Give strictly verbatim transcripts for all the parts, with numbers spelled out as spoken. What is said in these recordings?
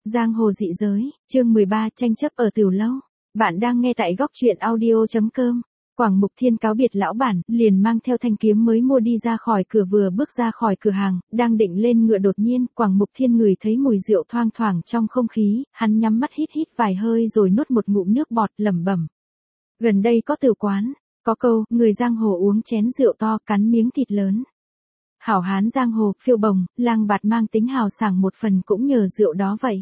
Giang hồ dị giới, chương mười ba, tranh chấp ở Tiểu lâu. Bạn đang nghe tại góc truyện audio chấm com. Quảng Mục Thiên cáo biệt lão bản, liền mang theo thanh kiếm mới mua đi ra khỏi cửa, vừa bước ra khỏi cửa hàng, đang định lên ngựa đột nhiên, Quảng Mục Thiên ngửi thấy mùi rượu thoang thoảng trong không khí, hắn nhắm mắt hít hít vài hơi rồi nuốt một ngụm nước bọt, lẩm bẩm. Gần đây có tử quán, có câu, người giang hồ uống chén rượu to, cắn miếng thịt lớn. Hảo hán giang hồ, phiêu bồng, lang bạt mang tính hào sảng một phần cũng nhờ rượu đó vậy.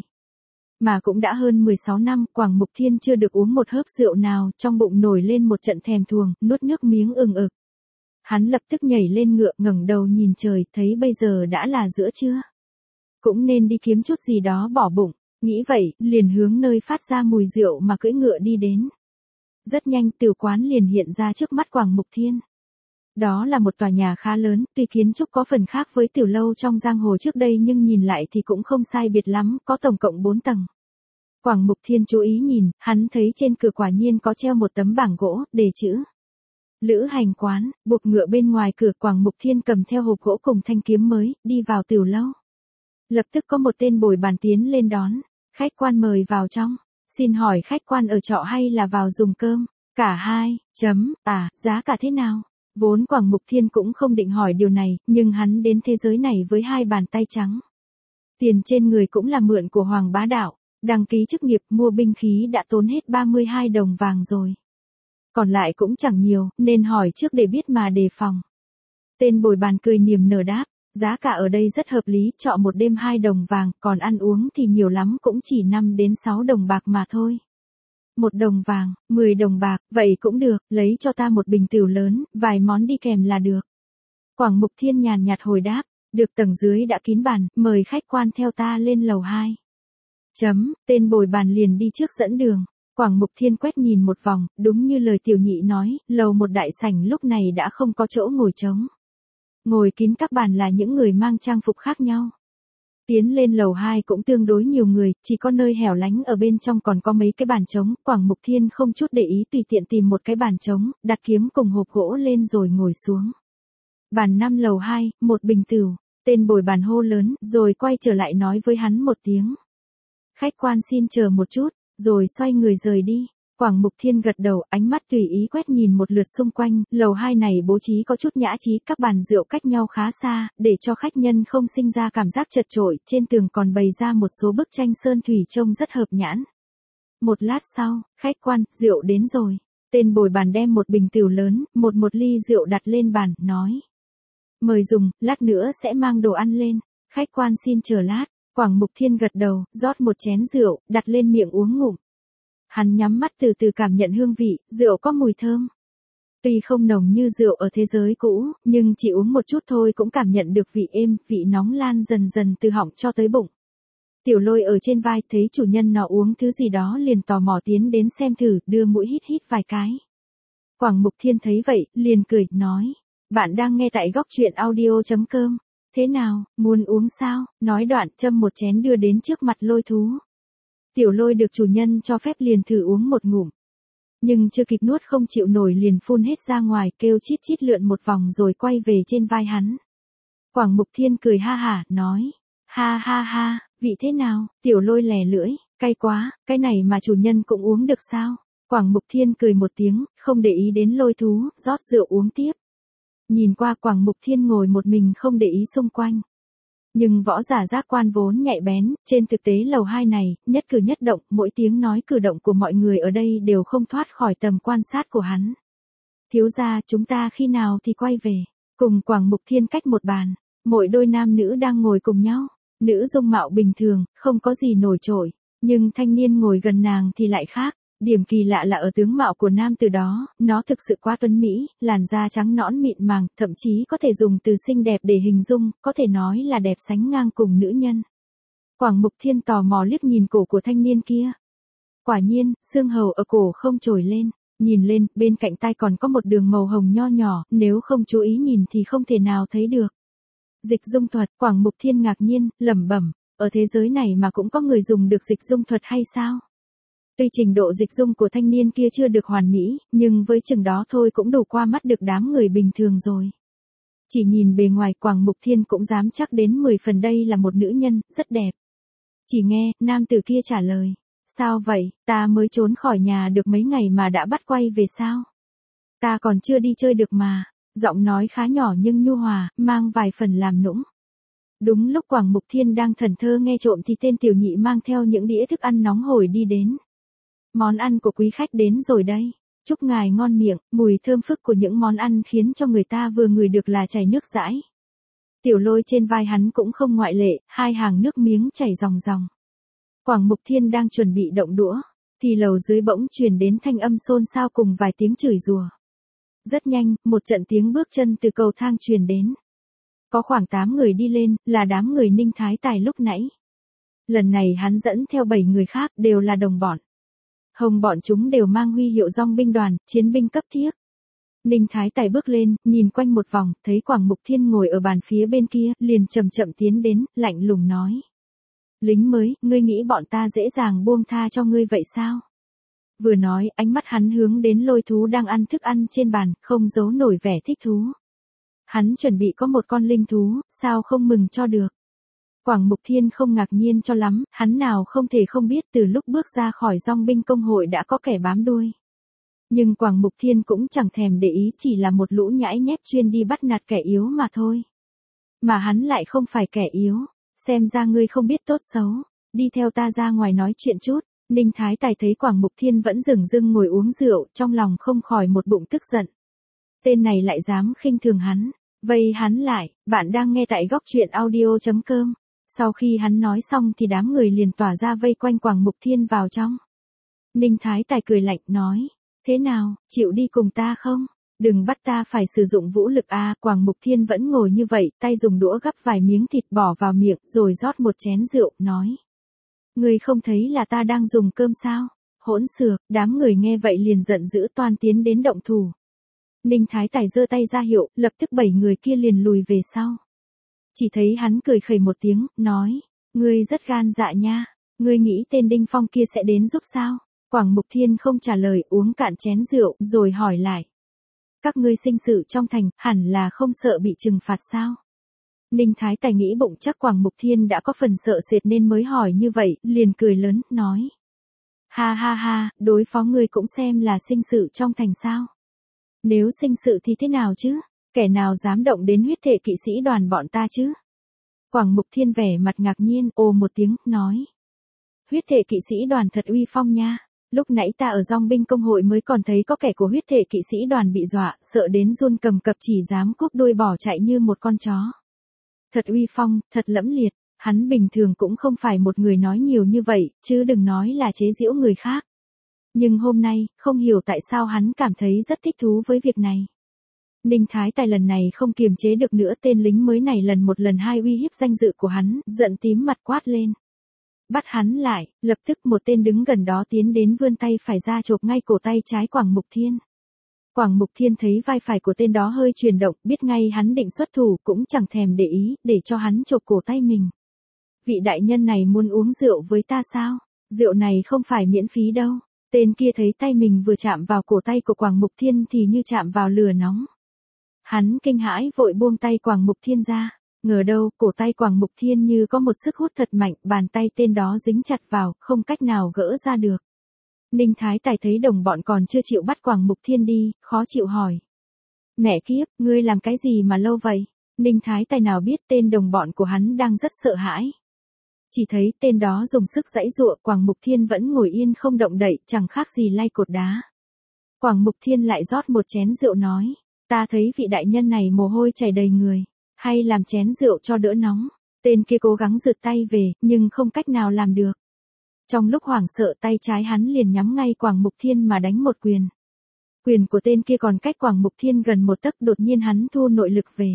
Mà cũng đã hơn mười sáu năm, Quảng Mục Thiên chưa được uống một hớp rượu nào, trong bụng nổi lên một trận thèm thuồng, nuốt nước miếng ừng ực. Hắn lập tức nhảy lên ngựa, ngẩng đầu nhìn trời, thấy bây giờ đã là giữa trưa. Cũng nên đi kiếm chút gì đó bỏ bụng, nghĩ vậy, liền hướng nơi phát ra mùi rượu mà cưỡi ngựa đi đến. Rất nhanh, tiểu quán liền hiện ra trước mắt Quảng Mục Thiên. Đó là một tòa nhà khá lớn, tuy kiến trúc có phần khác với tiểu lâu trong giang hồ trước đây nhưng nhìn lại thì cũng không sai biệt lắm, có tổng cộng bốn tầng. Quảng Mục Thiên chú ý nhìn, hắn thấy trên cửa quả nhiên có treo một tấm bảng gỗ, đề chữ Lữ Hành Quán, buộc ngựa bên ngoài cửa. Quảng Mục Thiên cầm theo hộp gỗ cùng thanh kiếm mới, đi vào tiểu lâu. Lập tức có một tên bồi bàn tiến lên đón, khách quan mời vào trong, xin hỏi khách quan ở trọ hay là vào dùng cơm, cả hai, chấm, à, giá cả thế nào? Vốn Quảng Mục Thiên cũng không định hỏi điều này, nhưng hắn đến thế giới này với hai bàn tay trắng. Tiền trên người cũng là mượn của Hoàng Bá Đạo, đăng ký chức nghiệp mua binh khí đã tốn hết ba mươi hai đồng vàng rồi. Còn lại cũng chẳng nhiều, nên hỏi trước để biết mà đề phòng. Tên bồi bàn cười niềm nở đáp, giá cả ở đây rất hợp lý, trọ một đêm hai đồng vàng, còn ăn uống thì nhiều lắm cũng chỉ năm đến sáu đồng bạc mà thôi. Một đồng vàng, mười đồng bạc, vậy cũng được, lấy cho ta một bình tửu lớn, vài món đi kèm là được. Quảng Mục Thiên nhàn nhạt hồi đáp, được, tầng dưới đã kín bàn, mời khách quan theo ta lên lầu hai. Chấm, tên bồi bàn liền đi trước dẫn đường. Quảng Mục Thiên quét nhìn một vòng, đúng như lời tiểu nhị nói, lầu một đại sảnh lúc này đã không có chỗ ngồi trống. Ngồi kín các bàn là những người mang trang phục khác nhau. Tiến lên lầu hai cũng tương đối nhiều người, chỉ có nơi hẻo lánh ở bên trong còn có mấy cái bàn trống. Quảng Mục Thiên không chút để ý tùy tiện tìm một cái bàn trống, đặt kiếm cùng hộp gỗ lên rồi ngồi xuống. Bàn năm lầu hai, một bình tửu, tên bồi bàn hô lớn, rồi quay trở lại nói với hắn một tiếng. Khách quan xin chờ một chút, rồi xoay người rời đi. Quảng Mục Thiên gật đầu, ánh mắt tùy ý quét nhìn một lượt xung quanh, lầu hai này bố trí có chút nhã trí, các bàn rượu cách nhau khá xa, để cho khách nhân không sinh ra cảm giác chật chội, trên tường còn bày ra một số bức tranh sơn thủy trông rất hợp nhãn. Một lát sau, khách quan, rượu đến rồi. Tên bồi bàn đem một bình tửu lớn, một một ly rượu đặt lên bàn, nói. Mời dùng, lát nữa sẽ mang đồ ăn lên, khách quan xin chờ lát. Quảng Mục Thiên gật đầu, rót một chén rượu, đặt lên miệng uống ngụm. Hắn nhắm mắt từ từ cảm nhận hương vị, rượu có mùi thơm. Tuy không nồng như rượu ở thế giới cũ, nhưng chỉ uống một chút thôi cũng cảm nhận được vị êm, vị nóng lan dần dần từ họng cho tới bụng. Tiểu Lôi ở trên vai thấy chủ nhân nó uống thứ gì đó liền tò mò tiến đến xem thử, đưa mũi hít hít vài cái. Quảng Mục Thiên thấy vậy, liền cười, nói. Bạn đang nghe tại góc truyện audio chấm com. Thế nào, muốn uống sao? Nói đoạn, châm một chén đưa đến trước mặt Lôi thú. Tiểu Lôi được chủ nhân cho phép liền thử uống một ngụm. Nhưng chưa kịp nuốt không chịu nổi liền phun hết ra ngoài, kêu chít chít lượn một vòng rồi quay về trên vai hắn. Quảng Mục Thiên cười ha hả, nói. Ha ha ha, vị thế nào? Tiểu Lôi lè lưỡi, cay quá, cái này mà chủ nhân cũng uống được sao? Quảng Mục Thiên cười một tiếng, không để ý đến Lôi thú, rót rượu uống tiếp. Nhìn qua Quảng Mục Thiên ngồi một mình không để ý xung quanh. Nhưng võ giả giác quan vốn nhạy bén, trên thực tế lầu hai này, nhất cử nhất động, mỗi tiếng nói cử động của mọi người ở đây đều không thoát khỏi tầm quan sát của hắn. Thiếu gia, chúng ta khi nào thì quay về? Cùng Quảng Mục Thiên cách một bàn, mỗi đôi nam nữ đang ngồi cùng nhau. Nữ dung mạo bình thường, không có gì nổi trội, nhưng thanh niên ngồi gần nàng thì lại khác. Điểm kỳ lạ là ở tướng mạo của nam từ đó, nó thực sự quá tuấn mỹ, làn da trắng nõn mịn màng, thậm chí có thể dùng từ xinh đẹp để hình dung, có thể nói là đẹp sánh ngang cùng nữ nhân. Quảng Mục Thiên tò mò liếc nhìn cổ của thanh niên kia. Quả nhiên, xương hầu ở cổ không trồi lên, nhìn lên, bên cạnh tai còn có một đường màu hồng nho nhỏ, nếu không chú ý nhìn thì không thể nào thấy được. Dịch dung thuật, Quảng Mục Thiên ngạc nhiên, lẩm bẩm, ở thế giới này mà cũng có người dùng được dịch dung thuật hay sao? Tuy trình độ dịch dung của thanh niên kia chưa được hoàn mỹ, nhưng với chừng đó thôi cũng đủ qua mắt được đám người bình thường rồi. Chỉ nhìn bề ngoài Quảng Mục Thiên cũng dám chắc đến mười phần đây là một nữ nhân, rất đẹp. Chỉ nghe, nam tử kia trả lời. Sao vậy, ta mới trốn khỏi nhà được mấy ngày mà đã bắt quay về sao? Ta còn chưa đi chơi được mà. Giọng nói khá nhỏ nhưng nhu hòa, mang vài phần làm nũng. Đúng lúc Quảng Mục Thiên đang thẫn thờ nghe trộm thì tên tiểu nhị mang theo những đĩa thức ăn nóng hổi đi đến. Món ăn của quý khách đến rồi đây. Chúc ngài ngon miệng, mùi thơm phức của những món ăn khiến cho người ta vừa ngửi được là chảy nước dãi. Tiểu Lôi trên vai hắn cũng không ngoại lệ, hai hàng nước miếng chảy ròng ròng. Quảng Mục Thiên đang chuẩn bị động đũa, thì lầu dưới bỗng truyền đến thanh âm xôn xao cùng vài tiếng chửi rủa. Rất nhanh, một trận tiếng bước chân từ cầu thang truyền đến. Có khoảng tám người đi lên, là đám người Ninh Thái Tài lúc nãy. Lần này hắn dẫn theo bảy người khác, đều là đồng bọn. Hồng bọn chúng đều mang huy hiệu dong binh đoàn, chiến binh cấp thiếc. Ninh Thái Tài bước lên, nhìn quanh một vòng, thấy Quảng Mục Thiên ngồi ở bàn phía bên kia, liền chậm chậm tiến đến, lạnh lùng nói. Lính mới, ngươi nghĩ bọn ta dễ dàng buông tha cho ngươi vậy sao? Vừa nói, ánh mắt hắn hướng đến Lôi thú đang ăn thức ăn trên bàn, không giấu nổi vẻ thích thú. Hắn chuẩn bị có một con linh thú, sao không mừng cho được. Quảng Mục Thiên không ngạc nhiên cho lắm, hắn nào không thể không biết từ lúc bước ra khỏi dong binh công hội đã có kẻ bám đuôi. Nhưng Quảng Mục Thiên cũng chẳng thèm để ý, chỉ là một lũ nhãi nhép chuyên đi bắt nạt kẻ yếu mà thôi. Mà hắn lại không phải kẻ yếu, xem ra ngươi không biết tốt xấu, đi theo ta ra ngoài nói chuyện chút. Ninh Thái Tài thấy Quảng Mục Thiên vẫn dửng dưng ngồi uống rượu, trong lòng không khỏi một bụng tức giận. Tên này lại dám khinh thường hắn, vây hắn lại. Bạn đang nghe tại góc truyện audio chấm com. Sau khi hắn nói xong thì đám người liền tỏa ra vây quanh Quảng Mục Thiên vào trong. Ninh Thái Tài cười lạnh nói, thế nào, chịu đi cùng ta không? Đừng bắt ta phải sử dụng vũ lực a. À, Quảng Mục Thiên vẫn ngồi như vậy, tay dùng đũa gắp vài miếng thịt bỏ vào miệng, rồi rót một chén rượu, nói. Ngươi không thấy là ta đang dùng cơm sao? Hỗn xược, đám người nghe vậy liền giận dữ toan tiến đến động thủ. Ninh Thái Tài giơ tay ra hiệu, lập tức bảy người kia liền lùi về sau. Chỉ thấy hắn cười khẩy một tiếng, nói, ngươi rất gan dạ nha, ngươi nghĩ tên Đinh Phong kia sẽ đến giúp sao? Quảng Mục Thiên không trả lời, uống cạn chén rượu, rồi hỏi lại. Các ngươi sinh sự trong thành, hẳn là không sợ bị trừng phạt sao? Ninh Thái Tài nghĩ bụng chắc Quảng Mục Thiên đã có phần sợ sệt nên mới hỏi như vậy, liền cười lớn, nói. Ha ha ha, đối phó ngươi cũng xem là sinh sự trong thành sao? Nếu sinh sự thì thế nào chứ? Kẻ nào dám động đến huyết thể kỵ sĩ đoàn bọn ta chứ? Quảng Mục Thiên vẻ mặt ngạc nhiên, ồ một tiếng, nói. Huyết thể kỵ sĩ đoàn thật uy phong nha. Lúc nãy ta ở dong binh công hội mới còn thấy có kẻ của huyết thể kỵ sĩ đoàn bị dọa, sợ đến run cầm cập chỉ dám cúp đuôi bỏ chạy như một con chó. Thật uy phong, thật lẫm liệt, hắn bình thường cũng không phải một người nói nhiều như vậy, chứ đừng nói là chế giễu người khác. Nhưng hôm nay, không hiểu tại sao hắn cảm thấy rất thích thú với việc này. Ninh Thái Tài lần này không kiềm chế được nữa, tên lính mới này lần một lần hai uy hiếp danh dự của hắn, giận tím mặt quát lên. Bắt hắn lại, lập tức một tên đứng gần đó tiến đến vươn tay phải ra chộp ngay cổ tay trái Quảng Mục Thiên. Quảng Mục Thiên thấy vai phải của tên đó hơi chuyển động, biết ngay hắn định xuất thủ, cũng chẳng thèm để ý, để cho hắn chộp cổ tay mình. Vị đại nhân này muốn uống rượu với ta sao? Rượu này không phải miễn phí đâu. Tên kia thấy tay mình vừa chạm vào cổ tay của Quảng Mục Thiên thì như chạm vào lửa nóng. Hắn kinh hãi vội buông tay Quảng Mục Thiên ra. Ngờ đâu, cổ tay Quảng Mục Thiên như có một sức hút thật mạnh, bàn tay tên đó dính chặt vào, không cách nào gỡ ra được. Ninh Thái Tài thấy đồng bọn còn chưa chịu bắt Quảng Mục Thiên đi, khó chịu hỏi. Mẹ kiếp, ngươi làm cái gì mà lâu vậy? Ninh Thái Tài nào biết tên đồng bọn của hắn đang rất sợ hãi. Chỉ thấy tên đó dùng sức giãy giụa, Quảng Mục Thiên vẫn ngồi yên không động đậy, chẳng khác gì lay cột đá. Quảng Mục Thiên lại rót một chén rượu nói, ta thấy vị đại nhân này mồ hôi chảy đầy người, hay làm chén rượu cho đỡ nóng. Tên kia cố gắng rượt tay về, nhưng không cách nào làm được. Trong lúc hoảng sợ, tay trái hắn liền nhắm ngay Quảng Mục Thiên mà đánh một quyền. Quyền của tên kia còn cách Quảng Mục Thiên gần một tấc, đột nhiên hắn thu nội lực về.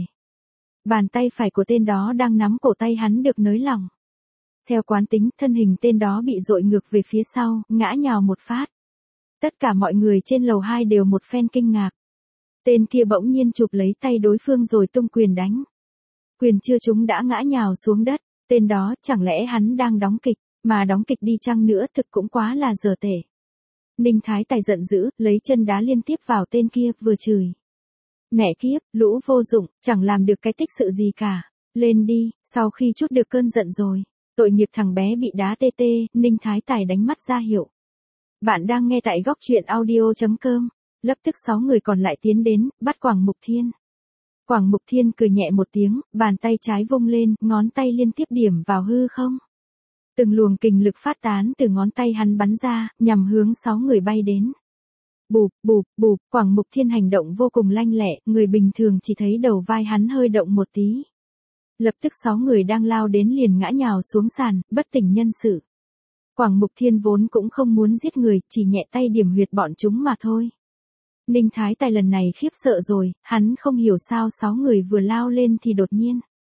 Bàn tay phải của tên đó đang nắm cổ tay hắn được nới lỏng. Theo quán tính, thân hình tên đó bị dội ngược về phía sau, ngã nhào một phát. Tất cả mọi người trên lầu hai đều một phen kinh ngạc. Tên kia bỗng nhiên chụp lấy tay đối phương rồi tung quyền đánh. Quyền chưa trúng đã ngã nhào xuống đất, tên đó chẳng lẽ hắn đang đóng kịch, mà đóng kịch đi chăng nữa thực cũng quá là dở tể. Ninh Thái Tài giận dữ, lấy chân đá liên tiếp vào tên kia, vừa chửi. Mẹ kiếp, lũ vô dụng, chẳng làm được cái tích sự gì cả. Lên đi, sau khi chút được cơn giận rồi, Tội nghiệp thằng bé bị đá tê tê, Ninh Thái Tài đánh mắt ra hiệu. Bạn đang nghe tại góc truyện audio.com. Lập tức sáu người còn lại tiến đến, bắt Quảng Mục Thiên. Quảng Mục Thiên cười nhẹ một tiếng, bàn tay trái vung lên, ngón tay liên tiếp điểm vào hư không. Từng luồng kình lực phát tán từ ngón tay hắn bắn ra, nhằm hướng sáu người bay đến. Bụp, bụp, bụp, Quảng Mục Thiên hành động vô cùng lanh lẹ, người bình thường chỉ thấy đầu vai hắn hơi động một tí. Lập tức sáu người đang lao đến liền ngã nhào xuống sàn, bất tỉnh nhân sự. Quảng Mục Thiên vốn cũng không muốn giết người, chỉ nhẹ tay điểm huyệt bọn chúng mà thôi. Ninh Thái Tài lần này khiếp sợ rồi, hắn không hiểu sao sáu người vừa lao lên thì đột nhiên.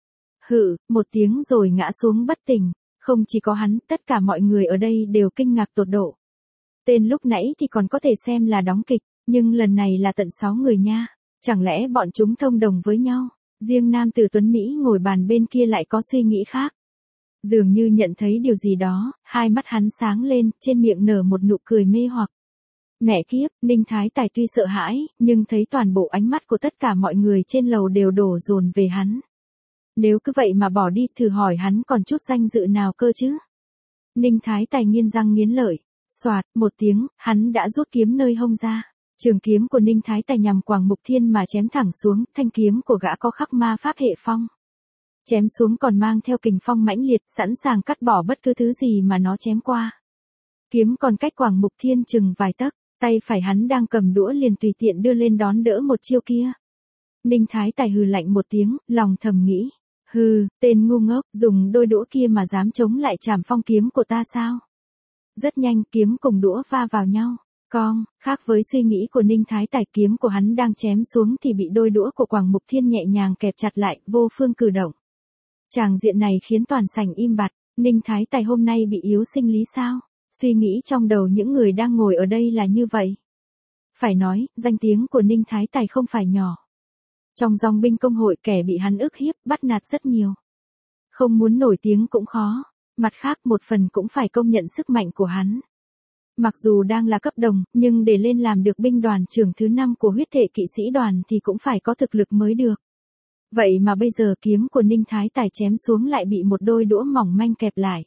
Hự, một tiếng rồi ngã xuống bất tỉnh, không chỉ có hắn, tất cả mọi người ở đây đều kinh ngạc tột độ. Tên lúc nãy thì còn có thể xem là đóng kịch, nhưng lần này là tận sáu người nha, chẳng lẽ bọn chúng thông đồng với nhau? Riêng nam tử Tuấn Mỹ ngồi bàn bên kia lại có suy nghĩ khác. Dường như nhận thấy điều gì đó, hai mắt hắn sáng lên, trên miệng nở một nụ cười mê hoặc. Mẹ kiếp, Ninh Thái Tài tuy sợ hãi, nhưng thấy toàn bộ ánh mắt của tất cả mọi người trên lầu đều đổ dồn về hắn. Nếu cứ vậy mà bỏ đi, thử hỏi hắn còn chút danh dự nào cơ chứ? Ninh Thái Tài nghiến răng nghiến lợi, xoạt, một tiếng, hắn đã rút kiếm nơi hông ra. Trường kiếm của Ninh Thái Tài nhằm Quảng Mục Thiên mà chém thẳng xuống, thanh kiếm của gã có khắc ma pháp hệ phong. Chém xuống còn mang theo kình phong mãnh liệt, sẵn sàng cắt bỏ bất cứ thứ gì mà nó chém qua. Kiếm còn cách Quảng Mục Thiên chừng vài tấc, tay phải hắn đang cầm đũa liền tùy tiện đưa lên đón đỡ một chiêu kia. Ninh Thái Tài hừ lạnh một tiếng, lòng thầm nghĩ, hừ, tên ngu ngốc, dùng đôi đũa kia mà dám chống lại trảm phong kiếm của ta sao? Rất nhanh, kiếm cùng đũa va vào nhau. Con, khác với suy nghĩ của Ninh Thái Tài, kiếm của hắn đang chém xuống thì bị đôi đũa của Quảng Mục Thiên nhẹ nhàng kẹp chặt lại, vô phương cử động. Tràng diện này khiến toàn sảnh im bặt, Ninh Thái Tài hôm nay bị yếu sinh lý sao? Suy nghĩ trong đầu những người đang ngồi ở đây là như vậy. Phải nói, danh tiếng của Ninh Thái Tài không phải nhỏ. Trong dòng binh công hội kẻ bị hắn ức hiếp, bắt nạt rất nhiều. Không muốn nổi tiếng cũng khó, mặt khác một phần cũng phải công nhận sức mạnh của hắn. Mặc dù đang là cấp đồng, nhưng để lên làm được binh đoàn trưởng thứ năm của huyết thể kỵ sĩ đoàn thì cũng phải có thực lực mới được. Vậy mà bây giờ kiếm của Ninh Thái Tài chém xuống lại bị một đôi đũa mỏng manh kẹp lại.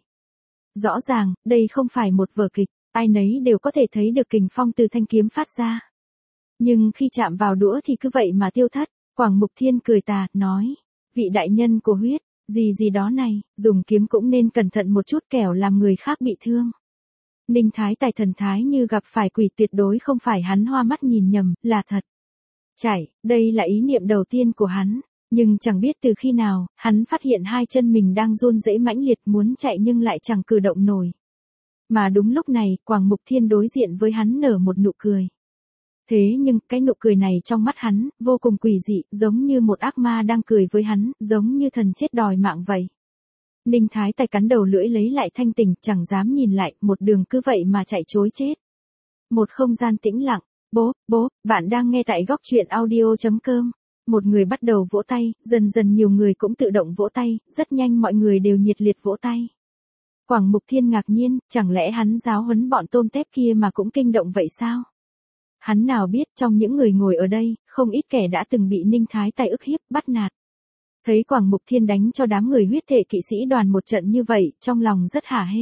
Rõ ràng, đây không phải một vở kịch, ai nấy đều có thể thấy được kình phong từ thanh kiếm phát ra. Nhưng khi chạm vào đũa thì cứ vậy mà tiêu thất, Quảng Mục Thiên cười tà, nói, vị đại nhân của huyết, gì gì đó này, dùng kiếm cũng nên cẩn thận một chút kẻo làm người khác bị thương. Ninh Thái Tài thần thái như gặp phải quỷ, tuyệt đối không phải hắn hoa mắt nhìn nhầm, là thật. Chảy, đây là ý niệm đầu tiên của hắn, nhưng chẳng biết từ khi nào, hắn phát hiện hai chân mình đang run rẩy mãnh liệt, muốn chạy nhưng lại chẳng cử động nổi. Mà đúng lúc này, Quảng Mục Thiên đối diện với hắn nở một nụ cười. Thế nhưng, cái nụ cười này trong mắt hắn, vô cùng quỷ dị, giống như một ác ma đang cười với hắn, giống như thần chết đòi mạng vậy. Ninh Thái Tài cắn đầu lưỡi lấy lại thanh tỉnh, chẳng dám nhìn lại, một đường cứ vậy mà chạy trối chết. Một không gian tĩnh lặng, bố, bố, bạn đang nghe tại góc truyện audio.com. Một người bắt đầu vỗ tay, dần dần nhiều người cũng tự động vỗ tay, rất nhanh mọi người đều nhiệt liệt vỗ tay. Quảng Mục Thiên ngạc nhiên, chẳng lẽ hắn giáo huấn bọn tôm tép kia mà cũng kinh động vậy sao? Hắn nào biết trong những người ngồi ở đây, không ít kẻ đã từng bị Ninh Thái Tài ức hiếp, bắt nạt. Thấy Quảng Mục Thiên đánh cho đám người huyết thể kỵ sĩ đoàn một trận như vậy, trong lòng rất hả hê.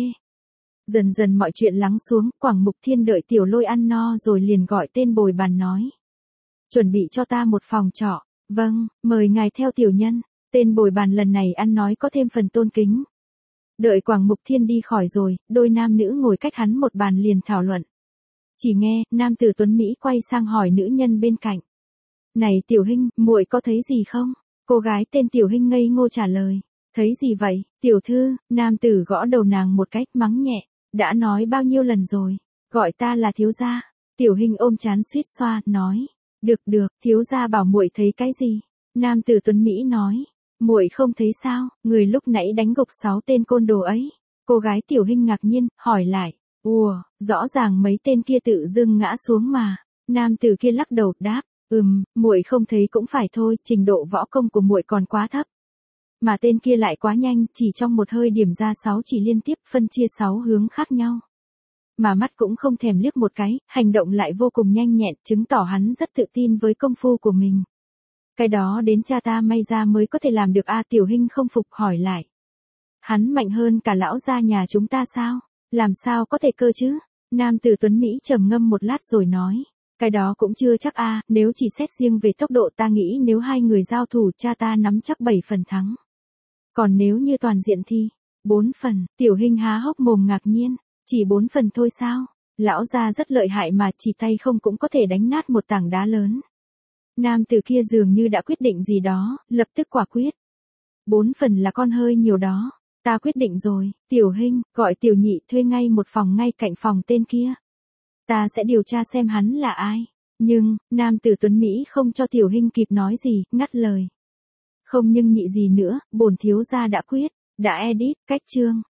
Dần dần mọi chuyện lắng xuống, Quảng Mục Thiên đợi Tiểu Lôi ăn no rồi liền gọi tên bồi bàn nói. Chuẩn bị cho ta một phòng trọ. Vâng, mời ngài theo tiểu nhân. Tên bồi bàn lần này ăn nói có thêm phần tôn kính. Đợi Quảng Mục Thiên đi khỏi rồi, đôi nam nữ ngồi cách hắn một bàn liền thảo luận. Chỉ nghe, nam tử Tuấn Mỹ quay sang hỏi nữ nhân bên cạnh. Này Tiểu Hinh, muội có thấy gì không? Cô gái tên Tiểu Hinh ngây ngô trả lời. Thấy gì vậy, tiểu thư? Nam tử gõ đầu nàng một cách mắng nhẹ. Đã nói bao nhiêu lần rồi, gọi ta là thiếu gia. Tiểu Hinh ôm trán suýt xoa, nói. Được được, thiếu gia bảo muội thấy cái gì? Nam tử Tuấn Mỹ nói. Muội không thấy sao, người lúc nãy đánh gục sáu tên côn đồ ấy. Cô gái Tiểu Hinh ngạc nhiên, hỏi lại. Ủa, rõ ràng mấy tên kia tự dưng ngã xuống mà. Nam tử kia lắc đầu, đáp. Ừm, muội không thấy cũng phải thôi, trình độ võ công của muội còn quá thấp. Mà tên kia lại quá nhanh, chỉ trong một hơi điểm ra sáu chỉ liên tiếp, phân chia sáu hướng khác nhau. Mà mắt cũng không thèm liếc một cái, hành động lại vô cùng nhanh nhẹn, chứng tỏ hắn rất tự tin với công phu của mình. Cái đó đến cha ta may ra mới có thể làm được a. Tiểu Hinh không phục hỏi lại. Hắn mạnh hơn cả lão gia nhà chúng ta sao? Làm sao có thể cơ chứ? Nam tử Tuấn Mỹ trầm ngâm một lát rồi nói. Cái đó cũng chưa chắc a, nếu chỉ xét riêng về tốc độ ta nghĩ nếu hai người giao thủ cha ta nắm chắc bảy phần thắng. Còn nếu như toàn diện thì, bốn phần, Tiểu Hinh há hốc mồm ngạc nhiên, chỉ bốn phần thôi sao? Lão gia rất lợi hại mà chỉ tay không cũng có thể đánh nát một tảng đá lớn. Nam tử kia dường như đã quyết định gì đó, lập tức quả quyết. Bốn phần là con hơi nhiều đó, ta quyết định rồi, Tiểu Hinh, gọi Tiểu Nhị thuê ngay một phòng ngay cạnh phòng tên kia. Ta sẽ điều tra xem hắn là ai. Nhưng, nam tử Tuấn Mỹ không cho Tiểu Hinh kịp nói gì, ngắt lời. Không nhưng nhị gì nữa, bổn thiếu gia đã quyết, đã edit, cách chương.